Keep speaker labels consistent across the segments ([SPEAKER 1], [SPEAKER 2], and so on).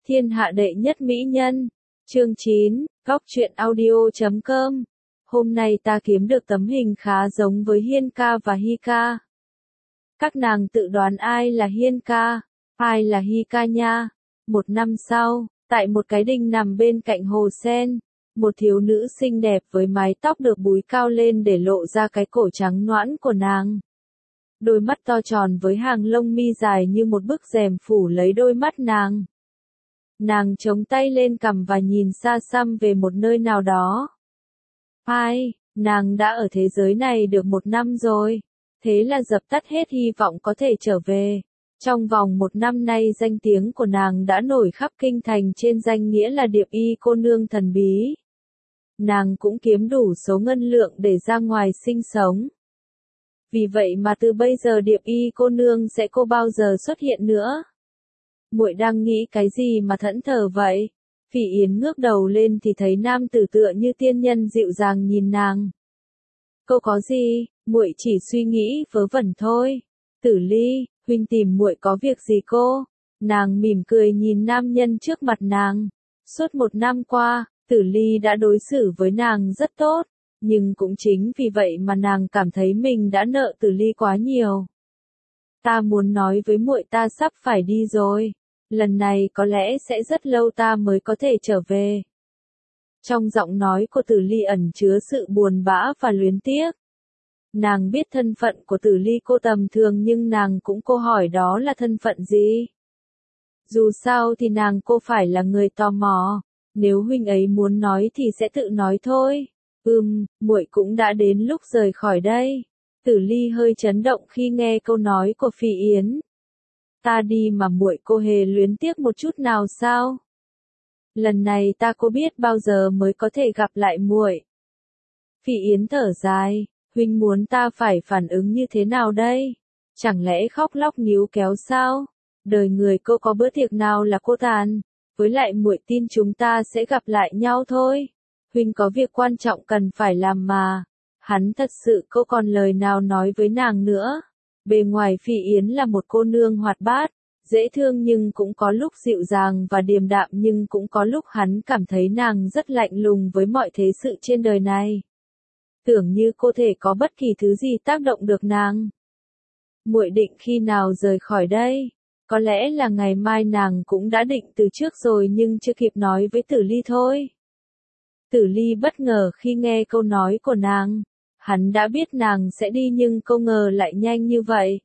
[SPEAKER 1] Thiên hạ đệ nhất mỹ nhân. Chương 9, Góc truyện audio.com. Hôm nay ta kiếm được tấm hình khá giống với Hiên ca và Hi ca. Các nàng tự đoán ai là Hiên ca, ai là Hi ca nha. Một năm sau, tại một cái đình nằm bên cạnh hồ sen, một thiếu nữ xinh đẹp với mái tóc được búi cao lên để lộ ra cái cổ trắng nõn của nàng. Đôi mắt to tròn với hàng lông mi dài như một bức rèm phủ lấy đôi mắt nàng. Nàng chống tay lên cằm và nhìn xa xăm về một nơi nào đó. Ai, nàng đã ở thế giới này được một năm rồi, thế là dập tắt hết hy vọng có thể trở về. Trong vòng một năm nay danh tiếng của nàng đã nổi khắp kinh thành trên danh nghĩa là Điệp Y cô nương thần bí. Nàng cũng kiếm đủ số ngân lượng để ra ngoài sinh sống. Vì vậy mà từ bây giờ Điệp Y cô nương sẽ không bao giờ xuất hiện nữa. Muội đang nghĩ cái gì mà thẫn thờ vậy? Phỉ Yến ngước đầu lên thì thấy nam tử tựa như tiên nhân dịu dàng nhìn nàng. Cô có gì, muội chỉ suy nghĩ vớ vẩn thôi. Tử Ly, huynh tìm muội có việc gì cô? Nàng mỉm cười nhìn nam nhân trước mặt nàng. Suốt một năm qua, Tử Ly đã đối xử với nàng rất tốt, nhưng cũng chính vì vậy mà nàng cảm thấy mình đã nợ Tử Ly quá nhiều. Ta muốn nói với muội ta sắp phải đi rồi. Lần này có lẽ sẽ rất lâu ta mới có thể trở về. Trong giọng nói của Tử Ly ẩn chứa sự buồn bã và luyến tiếc. Nàng biết thân phận của Tử Ly cô tầm thường nhưng nàng cũng cô hỏi đó là thân phận gì. Dù sao thì nàng cô phải là người tò mò. Nếu huynh ấy muốn nói thì sẽ tự nói thôi. Muội cũng đã đến lúc rời khỏi đây. Tử Ly hơi chấn động khi nghe câu nói của Phỉ Yến. Ta đi mà muội cô hề luyến tiếc một chút nào sao? Lần này ta có biết bao giờ mới có thể gặp lại muội. Phỉ Yến thở dài, huynh muốn ta phải phản ứng như thế nào đây? Chẳng lẽ khóc lóc níu kéo sao? Đời người cô có bữa tiệc nào là cô tàn, với lại muội tin chúng ta sẽ gặp lại nhau thôi. Huynh có việc quan trọng cần phải làm mà. Hắn thật sự cô còn lời nào nói với nàng nữa. Bề ngoài Phỉ Yến là một cô nương hoạt bát, dễ thương nhưng cũng có lúc dịu dàng và điềm đạm nhưng cũng có lúc hắn cảm thấy nàng rất lạnh lùng với mọi thế sự trên đời này. Tưởng như cô thể có bất kỳ thứ gì tác động được nàng. Muội định khi nào rời khỏi đây? Có lẽ là ngày mai nàng cũng đã định từ trước rồi nhưng chưa kịp nói với Tử Ly thôi. Tử Ly bất ngờ khi nghe câu nói của nàng. Hắn đã biết nàng sẽ đi nhưng không ngờ lại nhanh như vậy.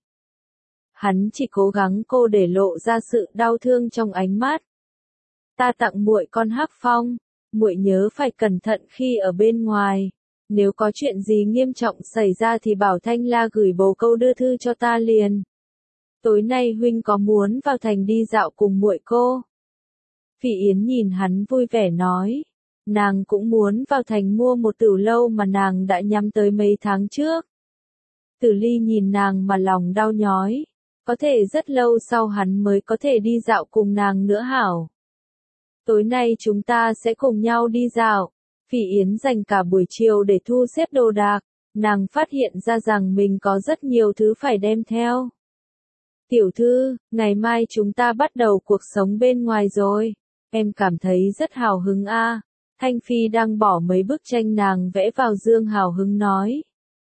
[SPEAKER 1] Hắn chỉ cố gắng cô để lộ ra sự đau thương trong ánh mắt. Ta tặng muội con hắc phong, muội nhớ phải cẩn thận khi ở bên ngoài. Nếu có chuyện gì nghiêm trọng xảy ra thì bảo Thanh La gửi bồ câu đưa thư cho ta liền. Tối nay huynh có muốn vào thành đi dạo cùng muội cô? Phỉ Yến nhìn hắn vui vẻ nói. Nàng cũng muốn vào thành mua một tửu lâu mà nàng đã nhắm tới mấy tháng trước. Tử Ly nhìn nàng mà lòng đau nhói. Có thể rất lâu sau hắn mới có thể đi dạo cùng nàng nữa hảo. Tối nay chúng ta sẽ cùng nhau đi dạo. Phỉ Yến dành cả buổi chiều để thu xếp đồ đạc. Nàng phát hiện ra rằng mình có rất nhiều thứ phải đem theo. Tiểu thư, ngày mai chúng ta bắt đầu cuộc sống bên ngoài rồi. Em cảm thấy rất hào hứng a. Thanh Phi đang bỏ mấy bức tranh nàng vẽ vào dương hào hứng nói.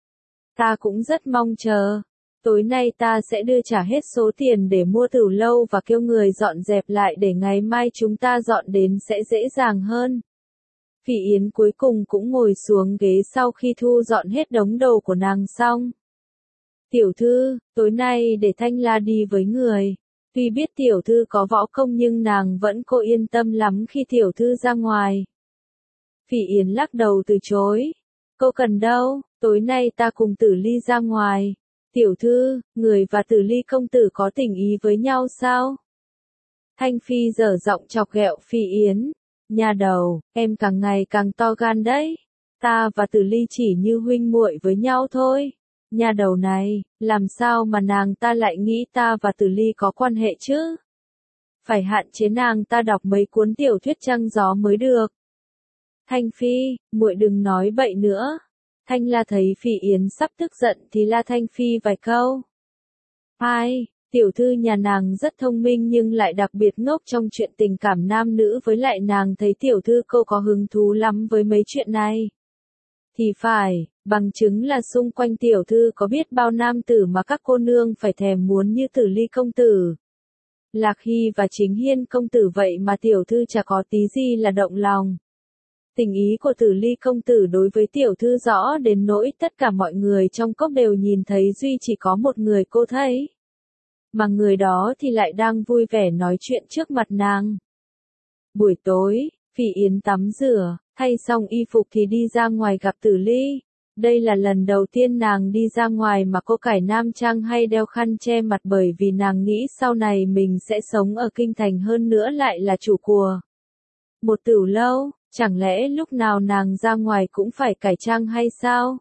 [SPEAKER 1] Ta cũng rất mong chờ. Tối nay ta sẽ đưa trả hết số tiền để mua tửu lâu và kêu người dọn dẹp lại để ngày mai chúng ta dọn đến sẽ dễ dàng hơn. Phỉ Yến cuối cùng cũng ngồi xuống ghế sau khi thu dọn hết đống đồ của nàng xong. Tiểu thư, tối nay để Thanh La đi với người. Tuy biết tiểu thư có võ công nhưng nàng vẫn cô yên tâm lắm khi tiểu thư ra ngoài. Phỉ Yến lắc đầu từ chối. Cô cần đâu, tối nay ta cùng Tử Ly ra ngoài. Tiểu thư, người và Tử Ly công tử có tình ý với nhau sao? Thanh Phi dở giọng chọc ghẹo Phỉ Yến. Nhà đầu, em càng ngày càng to gan đấy. Ta và Tử Ly chỉ như huynh muội với nhau thôi. Nhà đầu này, làm sao mà nàng ta lại nghĩ ta và Tử Ly có quan hệ chứ? Phải hạn chế nàng ta đọc mấy cuốn tiểu thuyết trăng gió mới được. Thanh Phi, muội đừng nói bậy nữa. Thanh La thấy Phỉ Yến sắp tức giận thì la Thanh Phi vài câu. Ai, Tiểu thư nhà nàng rất thông minh nhưng lại đặc biệt ngốc trong chuyện tình cảm nam nữ, với lại nàng thấy tiểu thư cô có hứng thú lắm với mấy chuyện này. Thì phải, bằng chứng là xung quanh tiểu thư có biết bao nam tử mà các cô nương phải thèm muốn như Tử Ly công tử, Lạc Hy và Chính Hiên công tử, vậy mà tiểu thư chả có tí gì là động lòng. Tình ý của Tử Ly công tử đối với tiểu thư rõ đến nỗi tất cả mọi người trong cốc đều nhìn thấy, duy chỉ có một người cô thấy. Mà người đó thì lại đang vui vẻ nói chuyện trước mặt nàng. Buổi tối, Phỉ Yến tắm rửa, thay xong y phục thì đi ra ngoài gặp Tử Ly. Đây là lần đầu tiên nàng đi ra ngoài mà cô cải nam trang hay đeo khăn che mặt, bởi vì nàng nghĩ sau này mình sẽ sống ở kinh thành, hơn nữa lại là chủ của một tửu lâu, chẳng lẽ lúc nào nàng ra ngoài cũng phải cải trang hay sao?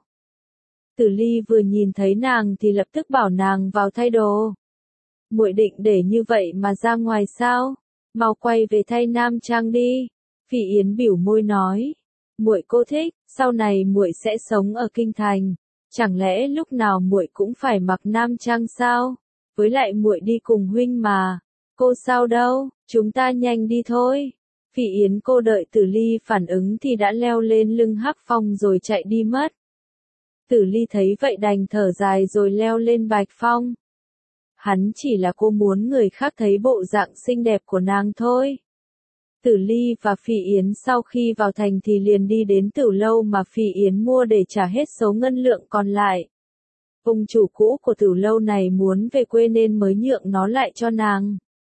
[SPEAKER 1] Tử Ly vừa nhìn thấy nàng thì lập tức bảo nàng vào thay đồ. Muội định để như vậy mà ra ngoài sao? Mau quay về thay nam trang đi. Phỉ Yến bĩu môi nói, muội cô thích, sau này muội sẽ sống ở kinh thành, chẳng lẽ lúc nào muội cũng phải mặc nam trang sao? Với lại muội đi cùng huynh mà. Cô sao đâu, chúng ta nhanh đi thôi. Phỉ Yến cô đợi Tử Ly phản ứng thì đã leo lên lưng Hắc Phong rồi chạy đi mất. Tử Ly thấy vậy đành thở dài rồi leo lên Bạch Phong. Hắn chỉ là cô muốn người khác thấy bộ dạng xinh đẹp của nàng thôi. Tử Ly và Phỉ Yến sau khi vào thành thì liền đi đến tửu lâu mà Phỉ Yến mua để trả hết số ngân lượng còn lại. Ông chủ cũ của tửu lâu này muốn về quê nên mới nhượng nó lại cho nàng.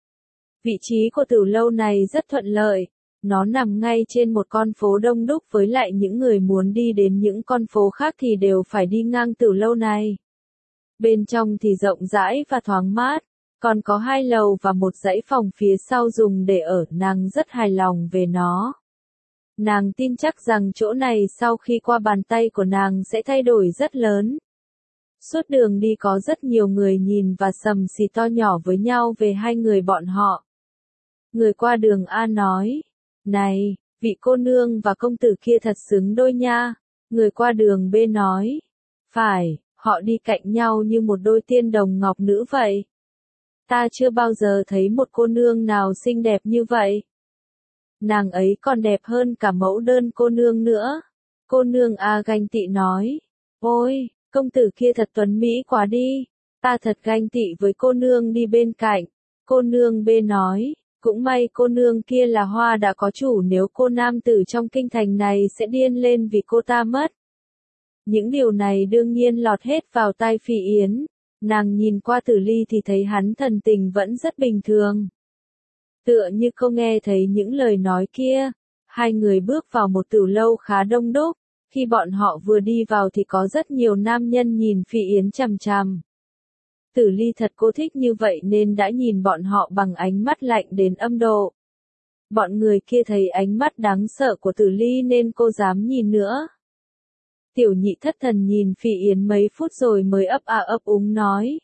[SPEAKER 1] Vị trí của tửu lâu này rất thuận lợi, nó nằm ngay trên một con phố đông đúc, với lại những người muốn đi đến những con phố khác thì đều phải đi ngang tửu lâu này. Bên trong thì rộng rãi và thoáng mát, còn có 2 lầu và một dãy phòng phía sau dùng để ở, nàng rất hài lòng về nó. Nàng tin chắc rằng chỗ này sau khi qua bàn tay của nàng sẽ thay đổi rất lớn. Suốt đường đi có rất nhiều người nhìn và sầm xì to nhỏ với nhau về hai người bọn họ. Người qua đường A nói, này, vị cô nương và công tử kia thật xứng đôi nha. Người qua đường B nói, phải, họ đi cạnh nhau như một đôi tiên đồng ngọc nữ vậy. Ta chưa bao giờ thấy một cô nương nào xinh đẹp như vậy. Nàng ấy còn đẹp hơn cả mẫu đơn cô nương nữa. Cô nương A ganh tị nói, ôi, công tử kia thật tuấn mỹ quá đi. Ta thật ganh tị với cô nương đi bên cạnh. Cô nương B nói, cũng may cô nương kia là hoa đã có chủ, nếu cô nam tử trong kinh thành này sẽ điên lên vì cô ta mất. Những điều này đương nhiên lọt hết vào tai Phỉ Yến. Nàng nhìn qua Tử Ly thì thấy hắn thần tình vẫn rất bình thường. Tựa như không nghe thấy những lời nói kia. Hai người bước vào một tửu lâu khá đông đúc. Khi bọn họ vừa đi vào thì có rất nhiều nam nhân nhìn Phỉ Yến chằm chằm. Tử Ly thật cô thích như vậy nên đã nhìn bọn họ bằng ánh mắt lạnh đến âm độ. Bọn người kia thấy ánh mắt đáng sợ của Tử Ly nên cô dám nhìn nữa. Tiểu nhị thất thần nhìn Phỉ Yến mấy phút rồi mới ấp a ấp úng nói.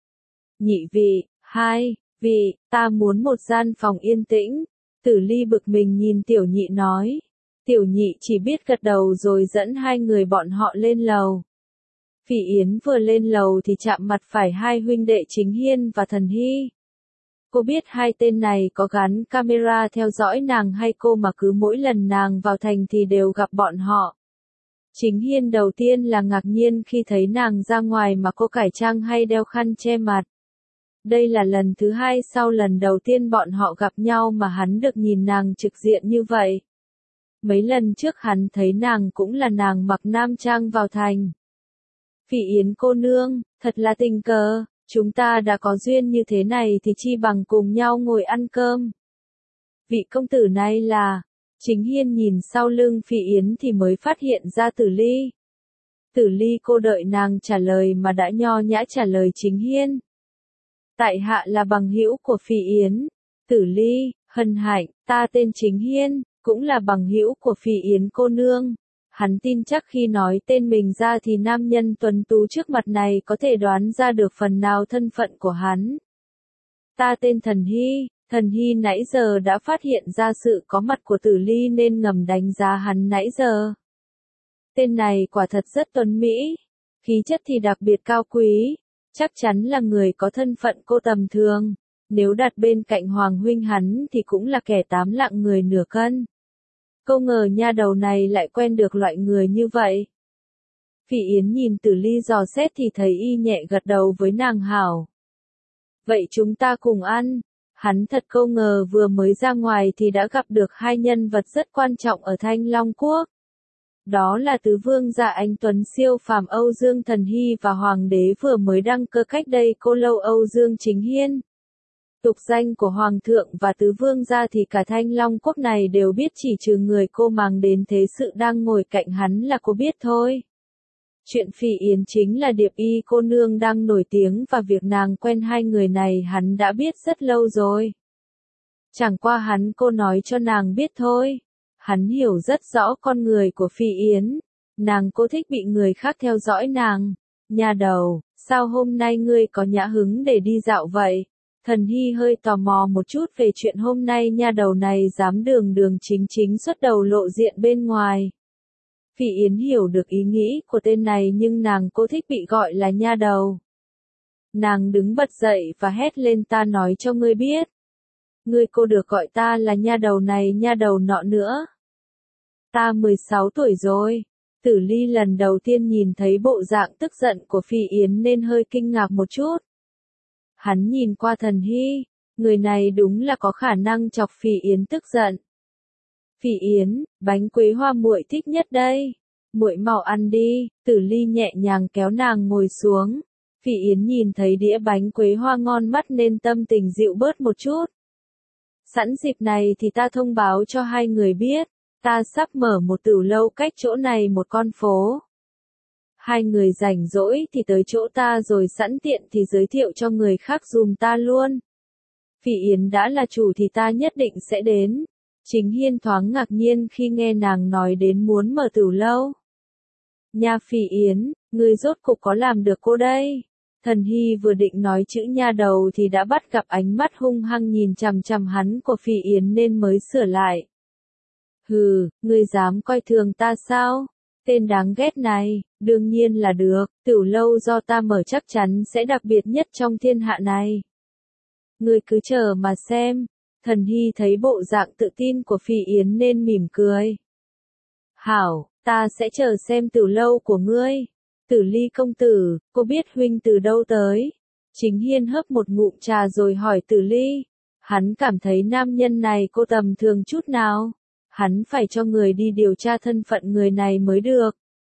[SPEAKER 1] Nhị vị, hai vị, ta muốn một gian phòng yên tĩnh. Tử Ly bực mình nhìn tiểu nhị nói. Tiểu nhị chỉ biết gật đầu rồi dẫn hai người bọn họ lên lầu. Phỉ Yến vừa lên lầu thì chạm mặt phải hai huynh đệ Chính Hiên và Thần Hy. Cô biết hai tên này có gắn camera theo dõi nàng hay cô mà cứ mỗi lần nàng vào thành thì đều gặp bọn họ. Chính Hiên đầu tiên là ngạc nhiên khi thấy nàng ra ngoài mà cô cải trang hay đeo khăn che mặt. Đây là lần thứ hai sau lần đầu tiên bọn họ gặp nhau mà hắn được nhìn nàng trực diện như vậy. Mấy lần trước hắn thấy nàng cũng là nàng mặc nam trang vào thành. Phỉ Yến cô nương, thật là tình cờ, chúng ta đã có duyên như thế này thì chi bằng cùng nhau ngồi ăn cơm. Vị công tử này là... Chính Hiên nhìn sau lưng Phỉ Yến thì mới phát hiện ra Tử Ly. Tử Ly cô đợi nàng trả lời mà đã nho nhã trả lời Chính Hiên. Tại hạ là bằng hữu của Phỉ Yến. Tử Ly, hân hạnh, ta tên Chính Hiên, cũng là bằng hữu của Phỉ Yến cô nương. Hắn tin chắc khi nói tên mình ra thì nam nhân tuấn tú trước mặt này có thể đoán ra được phần nào thân phận của hắn. Ta tên Thần Hy. Thần Hy nãy giờ đã phát hiện ra sự có mặt của Tử Ly nên ngầm đánh giá hắn nãy giờ. Tên này quả thật rất tuấn mỹ, khí chất thì đặc biệt cao quý, Chắc chắn là người có thân phận cô tầm thường. Nếu đặt bên cạnh Hoàng huynh hắn thì cũng là kẻ 8 lạng người nửa cân. Không ngờ nha đầu này lại quen được loại người như vậy. Phỉ Yến nhìn Tử Ly dò xét thì thấy y nhẹ gật đầu với nàng hảo. Vậy chúng ta cùng ăn. Hắn thật không ngờ vừa mới ra ngoài thì đã gặp được hai nhân vật rất quan trọng ở Thanh Long Quốc. Đó là tứ vương gia anh tuấn siêu phàm Âu Dương Thần Hy và hoàng đế vừa mới đăng cơ cách đây cô lâu Âu Dương Chính Hiên. Tục danh của hoàng thượng và tứ vương gia thì cả Thanh Long Quốc này đều biết, chỉ trừ người cô mang đến thế sự đang ngồi cạnh hắn là cô biết thôi. Chuyện Phỉ Yến chính là Điệp Y cô nương đang nổi tiếng và việc nàng quen hai người này hắn đã biết rất lâu rồi. Chẳng qua hắn cô nói cho nàng biết thôi. Hắn hiểu rất rõ con người của Phỉ Yến. Nàng cô thích bị người khác theo dõi nàng. Nhà đầu, sao hôm nay ngươi có nhã hứng để đi dạo vậy? Thần Hy hơi tò mò một chút về chuyện hôm nay nha đầu này dám đường đường chính chính xuất đầu lộ diện bên ngoài. Phỉ Yến hiểu được ý nghĩ của tên này nhưng nàng cô thích bị gọi là nha đầu. Nàng đứng bật dậy và hét lên, ta nói cho ngươi biết. Ngươi cô được gọi ta là nha đầu này nha đầu nọ nữa. Ta 16 tuổi rồi. Tử Ly lần đầu tiên nhìn thấy bộ dạng tức giận của Phỉ Yến nên hơi kinh ngạc một chút. Hắn nhìn qua Thần Hy, người này đúng là có khả năng chọc Phỉ Yến tức giận. Phỉ Yến, bánh quế hoa muội thích nhất đây. Muội mau ăn đi. Tử Ly nhẹ nhàng kéo nàng ngồi xuống. Phỉ Yến nhìn thấy đĩa bánh quế hoa ngon mắt nên tâm tình dịu bớt một chút. Sẵn dịp này thì ta thông báo cho hai người biết, ta sắp mở một tửu lâu cách chỗ này một con phố. Hai người rảnh rỗi thì tới chỗ ta rồi sẵn tiện thì giới thiệu cho người khác dùm ta luôn. Phỉ Yến đã là chủ thì ta nhất định sẽ đến. Chính Hiên thoáng ngạc nhiên khi nghe nàng nói đến muốn mở tửu lâu. Nha Phỉ Yến, ngươi rốt cục có làm được cô đây. Thần Hy vừa định nói chữ nha đầu thì đã bắt gặp ánh mắt hung hăng nhìn chằm chằm hắn của Phỉ Yến nên mới sửa lại. Hừ, ngươi dám coi thường ta sao? Tên đáng ghét này, đương nhiên là được, tửu lâu do ta mở chắc chắn sẽ đặc biệt nhất trong thiên hạ này. Ngươi cứ chờ mà xem. Thần Hy thấy bộ dạng tự tin của Phỉ Yến nên mỉm cười. Hảo, ta sẽ chờ xem tửu lâu của ngươi. Tử Ly công tử, cô biết huynh từ đâu tới? Chính Hiên hớp một ngụm trà rồi hỏi Tử Ly. Hắn cảm thấy nam nhân này cô tầm thường chút nào. Hắn phải cho người đi điều tra thân phận người này mới được.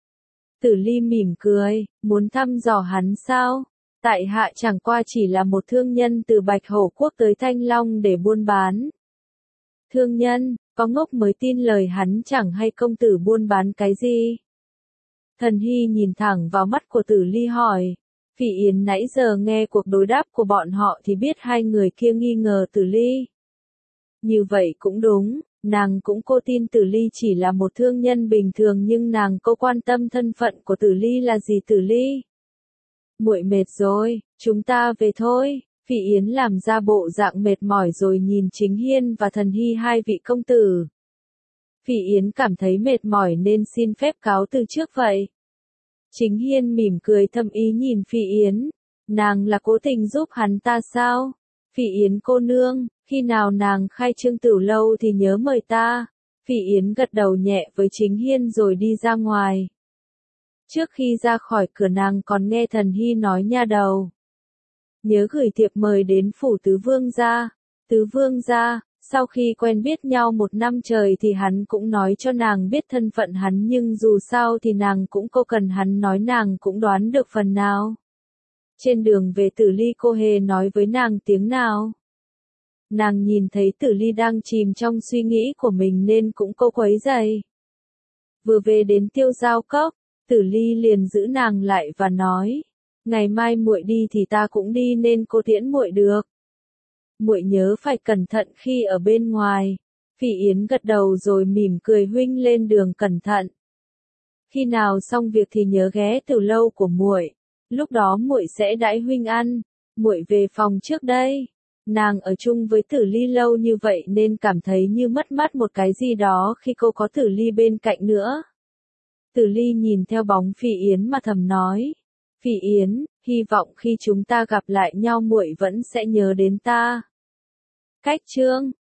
[SPEAKER 1] Tử Ly mỉm cười, muốn thăm dò hắn sao? Tại hạ chẳng qua chỉ là một thương nhân từ Bạch Hổ Quốc tới Thanh Long để buôn bán. Thương nhân, có ngốc mới tin lời hắn chẳng hay công tử buôn bán cái gì? Thần Hy nhìn thẳng vào mắt của Tử Ly hỏi. Phỉ Yến nãy giờ nghe cuộc đối đáp của bọn họ thì biết hai người kia nghi ngờ Tử Ly. Như vậy cũng đúng, nàng cũng cô tin Tử Ly chỉ là một thương nhân bình thường nhưng nàng cô quan tâm thân phận của Tử Ly là gì. Tử Ly, muội mệt rồi, chúng ta về thôi. Phỉ Yến làm ra bộ dạng mệt mỏi rồi nhìn Chính Hiên và Thần Hy, hai vị công tử. Phỉ Yến cảm thấy mệt mỏi nên xin phép cáo từ trước vậy. Chính Hiên mỉm cười thâm ý nhìn Phỉ Yến. Nàng là cố tình giúp hắn ta sao? Phỉ Yến cô nương, khi nào nàng khai trương tửu lâu thì nhớ mời ta. Phỉ Yến gật đầu nhẹ với Chính Hiên rồi đi ra ngoài. Trước khi ra khỏi cửa nàng còn nghe Thần Hy nói nha đầu. Nhớ gửi thiệp mời đến phủ tứ vương gia. Tứ vương gia, sau khi quen biết nhau 1 năm trời thì hắn cũng nói cho nàng biết thân phận hắn nhưng dù sao thì nàng cũng cô cần hắn nói nàng cũng đoán được phần nào. Trên đường về Tử Ly cô hề nói với nàng tiếng nào. Nàng nhìn thấy Tử Ly đang chìm trong suy nghĩ của mình nên cũng cô quấy rầy. Vừa về đến Tiêu Giao Cốc, Tử Ly liền giữ nàng lại và nói, ngày mai muội đi thì ta cũng đi nên cô tiễn muội được. Muội nhớ phải cẩn thận khi ở bên ngoài. Phỉ Yến gật đầu rồi mỉm cười, huynh lên đường cẩn thận. Khi nào xong việc thì nhớ ghé tửu lâu của muội, lúc đó muội sẽ đãi huynh ăn. Muội về phòng trước đây. Nàng ở chung với Tử Ly lâu như vậy nên cảm thấy như mất mát một cái gì đó khi cô có Tử Ly bên cạnh nữa. Tử Ly nhìn theo bóng Phỉ Yến mà thầm nói. Phỉ Yến, hy vọng khi chúng ta gặp lại nhau muội vẫn sẽ nhớ đến ta. Cách chương